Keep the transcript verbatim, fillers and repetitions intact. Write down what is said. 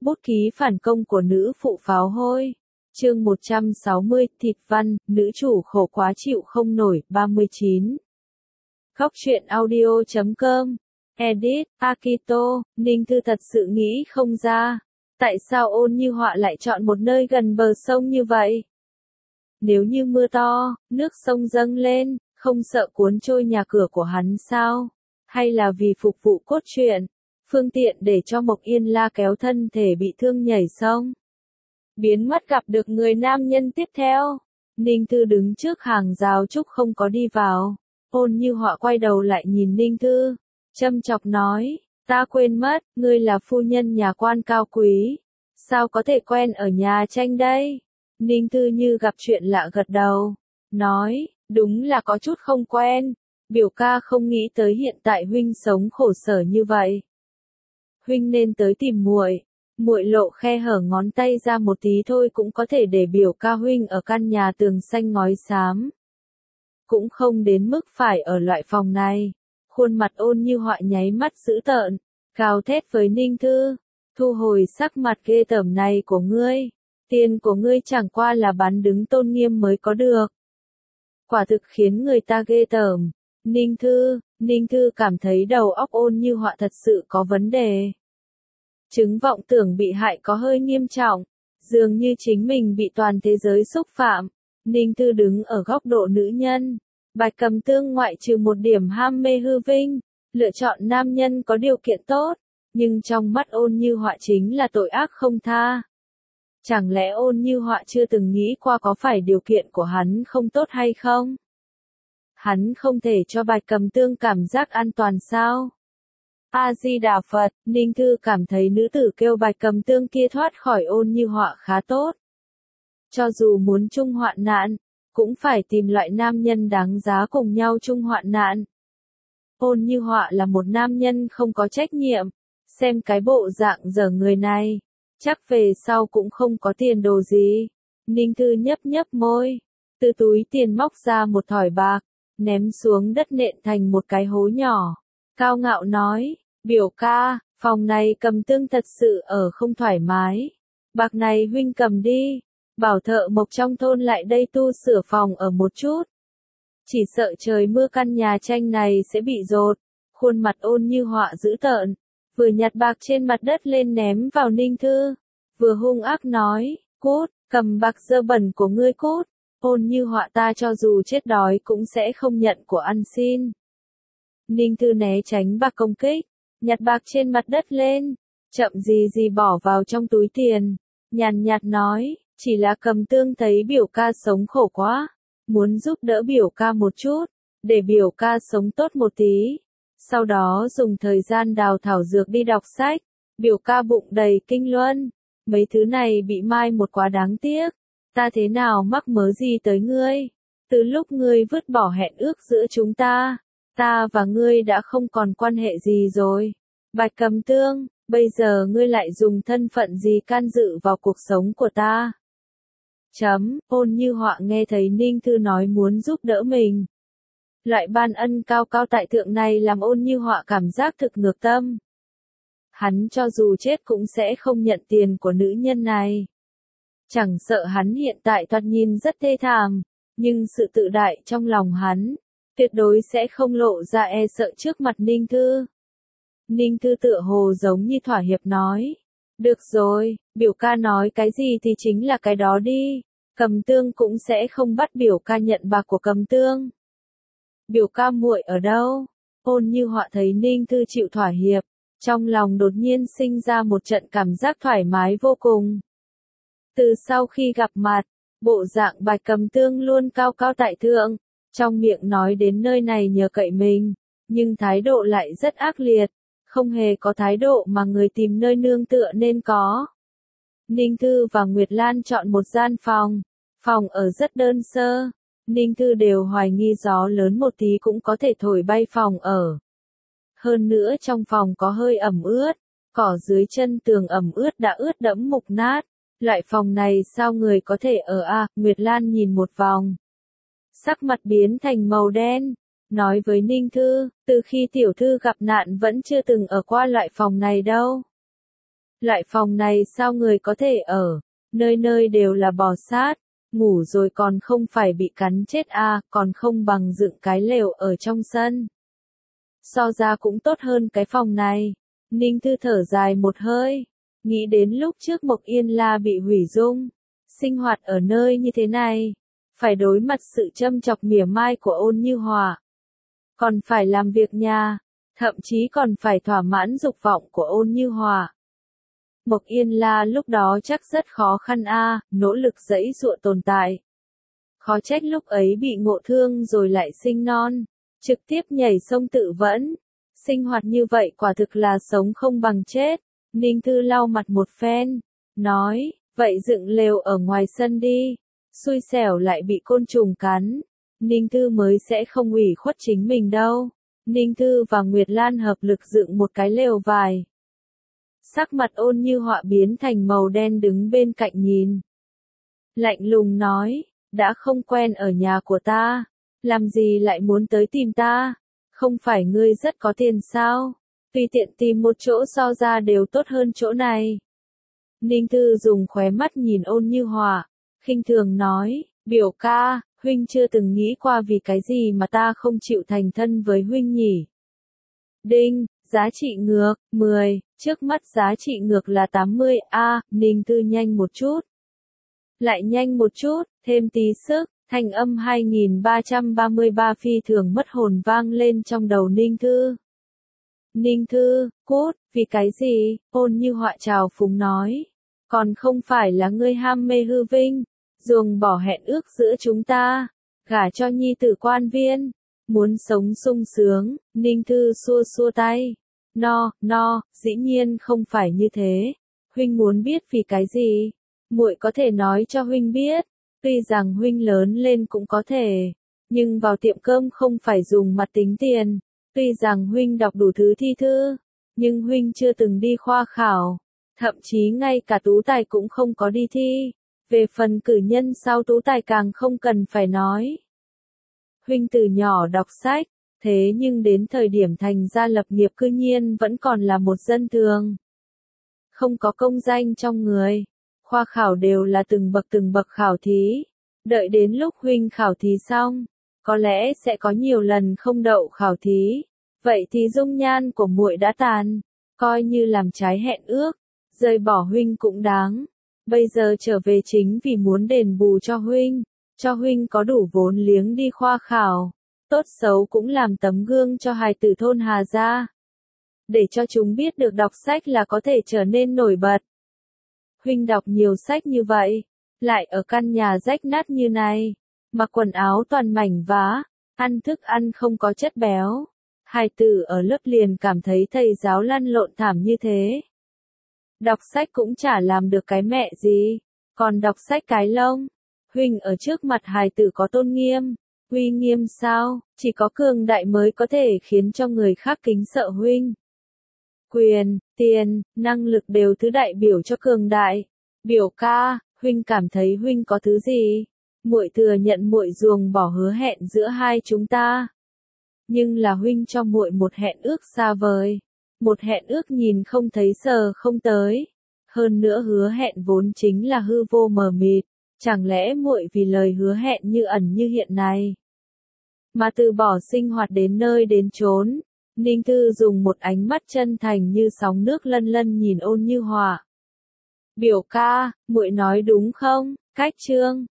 Bút ký phản công của nữ phụ pháo hôi. Chương một trăm sáu mươi, thịt văn, nữ chủ khổ quá chịu không nổi, ba mươi chín. Khóc chuyện audio chấm com. Edit, Akito, Ninh Thư thật sự nghĩ không ra. Tại sao Ôn Như Họa lại chọn một nơi gần bờ sông như vậy? Nếu như mưa to, nước sông dâng lên, không sợ cuốn trôi nhà cửa của hắn sao? Hay là vì phục vụ cốt truyện, phương tiện để cho Mộc Yên La kéo thân thể bị thương nhảy sông? Biến mất gặp được người nam nhân tiếp theo. Ninh Thư đứng trước hàng rào trúc không có đi vào. Ôn Như Họa quay đầu lại nhìn Ninh Thư, châm chọc nói, ta quên mất, ngươi là phu nhân nhà quan cao quý. Sao có thể quen ở nhà tranh đây? Ninh Thư như gặp chuyện lạ gật đầu, nói, đúng là có chút không quen. Biểu ca không nghĩ tới hiện tại huynh sống khổ sở như vậy. Huynh nên tới tìm muội. Muội lộ khe hở ngón tay ra một tí thôi cũng có thể để biểu ca huynh ở căn nhà tường xanh ngói xám. Cũng không đến mức phải ở loại phòng này. Khuôn mặt Ôn Như Họa nháy mắt dữ tợn, gào thét với Ninh Thư, thu hồi sắc mặt ghê tởm này của ngươi. Tiền của ngươi chẳng qua là bán đứng tôn nghiêm mới có được. Quả thực khiến người ta ghê tởm. Ninh Thư, Ninh Thư cảm thấy đầu óc Ôn Như Họa thật sự có vấn đề. Chứng vọng tưởng bị hại có hơi nghiêm trọng, dường như chính mình bị toàn thế giới xúc phạm. Ninh Thư đứng ở góc độ nữ nhân. Bạch Cầm Tương ngoại trừ một điểm ham mê hư vinh, lựa chọn nam nhân có điều kiện tốt, nhưng trong mắt Ôn Như Họa chính là tội ác không tha. Chẳng lẽ Ôn Như Họa chưa từng nghĩ qua có phải điều kiện của hắn không tốt hay không? Hắn không thể cho Bạch Cầm Tương cảm giác an toàn sao? A-di-đà Phật, Ninh Thư cảm thấy nữ tử kêu Bạch Cầm Tương kia thoát khỏi Ôn Như Họa khá tốt. Cho dù muốn chung hoạn nạn, cũng phải tìm loại nam nhân đáng giá cùng nhau chung hoạn nạn. Ôn Như Họa là một nam nhân không có trách nhiệm, xem cái bộ dạng dở người này, chắc về sau cũng không có tiền đồ gì. Ninh Thư nhấp nhấp môi, từ túi tiền móc ra một thỏi bạc, ném xuống đất nện thành một cái hố nhỏ. Cao ngạo nói, biểu ca, phòng này Cầm Tương thật sự ở không thoải mái. Bạc này huynh cầm đi, bảo thợ mộc trong thôn lại đây tu sửa phòng ở một chút. Chỉ sợ trời mưa căn nhà tranh này sẽ bị dột. Khuôn mặt Ôn Như Họa dữ tợn, vừa nhặt bạc trên mặt đất lên ném vào Ninh Thư, vừa hung ác nói, cút, cầm bạc dơ bẩn của ngươi cút. Ôn Như Họa ta cho dù chết đói cũng sẽ không nhận của ăn xin. Ninh Thư né tránh bạc công kích, nhặt bạc trên mặt đất lên, chậm gì gì bỏ vào trong túi tiền, nhàn nhạt nói, chỉ là Cầm Tương thấy biểu ca sống khổ quá, muốn giúp đỡ biểu ca một chút, để biểu ca sống tốt một tí, sau đó dùng thời gian đào thảo dược đi đọc sách. Biểu ca bụng đầy kinh luân, mấy thứ này bị mai một quá đáng tiếc. Ta thế nào mắc mớ gì tới ngươi? Từ lúc ngươi vứt bỏ hẹn ước giữa chúng ta, ta và ngươi đã không còn quan hệ gì rồi. Bạch Cầm Tương, bây giờ ngươi lại dùng thân phận gì can dự vào cuộc sống của ta? Chấm, Ôn Như Họa nghe thấy Ninh Thư nói muốn giúp đỡ mình. Loại ban ân cao cao tại thượng này làm Ôn Như Họa cảm giác thực ngược tâm. Hắn cho dù chết cũng sẽ không nhận tiền của nữ nhân này. Chẳng sợ hắn hiện tại thoạt nhìn rất thê thảm, nhưng sự tự đại trong lòng hắn, tuyệt đối sẽ không lộ ra e sợ trước mặt Ninh Thư. Ninh Thư tựa hồ giống như thỏa hiệp nói, được rồi, biểu ca nói cái gì thì chính là cái đó đi, Cầm Tương cũng sẽ không bắt biểu ca nhận bạc của Cầm Tương. Biểu ca muội ở đâu? Ôn Như Họa thấy Ninh Thư chịu thỏa hiệp, trong lòng đột nhiên sinh ra một trận cảm giác thoải mái vô cùng. Từ sau khi gặp mặt, bộ dạng Bạch Cầm Tương luôn cao cao tại thượng, trong miệng nói đến nơi này nhờ cậy mình, nhưng thái độ lại rất ác liệt, không hề có thái độ mà người tìm nơi nương tựa nên có. Ninh Thư và Nguyệt Lan chọn một gian phòng, phòng ở rất đơn sơ, Ninh Thư đều hoài nghi gió lớn một tí cũng có thể thổi bay phòng ở. Hơn nữa trong phòng có hơi ẩm ướt, cỏ dưới chân tường ẩm ướt đã ướt đẫm mục nát. Loại phòng này sao người có thể ở à? Nguyệt Lan nhìn một vòng, sắc mặt biến thành màu đen, nói với Ninh Thư, từ khi tiểu thư gặp nạn vẫn chưa từng ở qua loại phòng này đâu. Loại phòng này sao người có thể ở, nơi nơi đều là bò sát, ngủ rồi còn không phải bị cắn chết à, còn không bằng dựng cái lều ở trong sân. So ra cũng tốt hơn cái phòng này. Ninh Thư thở dài một hơi, nghĩ đến lúc trước Mộc Yên La bị hủy dung, sinh hoạt ở nơi như thế này, phải đối mặt sự châm chọc mỉa mai của Ôn Như Họa, còn phải làm việc nhà, thậm chí còn phải thỏa mãn dục vọng của Ôn Như Họa. Mộc Yên La lúc đó chắc rất khó khăn a, nỗ lực giãy giụa tồn tại. Khó trách lúc ấy bị ngộ thương rồi lại sinh non, trực tiếp nhảy sông tự vẫn. Sinh hoạt như vậy quả thực là sống không bằng chết. Ninh Thư lau mặt một phen, nói, vậy dựng lều ở ngoài sân đi, xui xẻo lại bị côn trùng cắn. Ninh Thư mới sẽ không ủy khuất chính mình đâu. Ninh Thư và Nguyệt Lan hợp lực dựng một cái lều vải. Sắc mặt Ôn Như Họa biến thành màu đen đứng bên cạnh nhìn. Lạnh lùng nói, đã không quen ở nhà của ta, làm gì lại muốn tới tìm ta? Không phải ngươi rất có tiền sao? Tùy tiện tìm một chỗ so ra đều tốt hơn chỗ này. Ninh Thư dùng khóe mắt nhìn Ôn Như Họa, khinh thường nói, biểu ca, huynh chưa từng nghĩ qua vì cái gì mà ta không chịu thành thân với huynh nhỉ? Đinh, giá trị ngược, mười, trước mắt giá trị ngược là tám mươi, a, Ninh Thư nhanh một chút. Lại nhanh một chút, thêm tí sức, thanh âm hai nghìn ba trăm ba mươi ba phi thường mất hồn vang lên trong đầu Ninh Thư. Ninh Thư, cút, vì cái gì? Ôn Như Họa trào phúng nói. Còn không phải là ngươi ham mê hư vinh, ruồng bỏ hẹn ước giữa chúng ta, gả cho nhi tử quan viên, muốn sống sung sướng. Ninh Thư xua xua tay. No, no, dĩ nhiên không phải như thế. Huynh muốn biết vì cái gì? Muội có thể nói cho huynh biết. Tuy rằng huynh lớn lên cũng có thể, nhưng vào tiệm cơm không phải dùng mặt tính tiền. Tuy rằng huynh đọc đủ thứ thi thư, nhưng huynh chưa từng đi khoa khảo, thậm chí ngay cả tú tài cũng không có đi thi. Về phần cử nhân sau tú tài càng không cần phải nói. Huynh từ nhỏ đọc sách, thế nhưng đến thời điểm thành gia lập nghiệp cư nhiên vẫn còn là một dân thường. Không có công danh trong người. Khoa khảo đều là từng bậc từng bậc khảo thí. Đợi đến lúc huynh khảo thí xong, có lẽ sẽ có nhiều lần không đậu khảo thí. Vậy thì dung nhan của muội đã tàn, coi như làm trái hẹn ước, rời bỏ huynh cũng đáng. Bây giờ trở về chính vì muốn đền bù cho huynh, cho huynh có đủ vốn liếng đi khoa khảo, tốt xấu cũng làm tấm gương cho hài tử thôn Hà gia, để cho chúng biết được đọc sách là có thể trở nên nổi bật. Huynh đọc nhiều sách như vậy, lại ở căn nhà rách nát như này, mặc quần áo toàn mảnh vá, ăn thức ăn không có chất béo. Hài tử ở lớp liền cảm thấy thầy giáo lăn lộn thảm như thế. Đọc sách cũng chả làm được cái mẹ gì, còn đọc sách cái lông. Huynh ở trước mặt hài tử có tôn nghiêm, uy nghiêm sao, chỉ có cường đại mới có thể khiến cho người khác kính sợ huynh. Quyền, tiền, năng lực đều thứ đại biểu cho cường đại. Biểu ca, huynh cảm thấy huynh có thứ gì? Muội thừa nhận muội ruồng bỏ hứa hẹn giữa hai chúng ta. Nhưng là huynh cho muội một hẹn ước xa vời, một hẹn ước nhìn không thấy sờ không tới. Hơn nữa hứa hẹn vốn chính là hư vô mờ mịt, chẳng lẽ muội vì lời hứa hẹn như ẩn như hiện này mà từ bỏ sinh hoạt đến nơi đến chốn? Ninh Thư dùng một ánh mắt chân thành như sóng nước lân lân nhìn Ôn Như Họa. Biểu ca, muội nói đúng không? Cách chương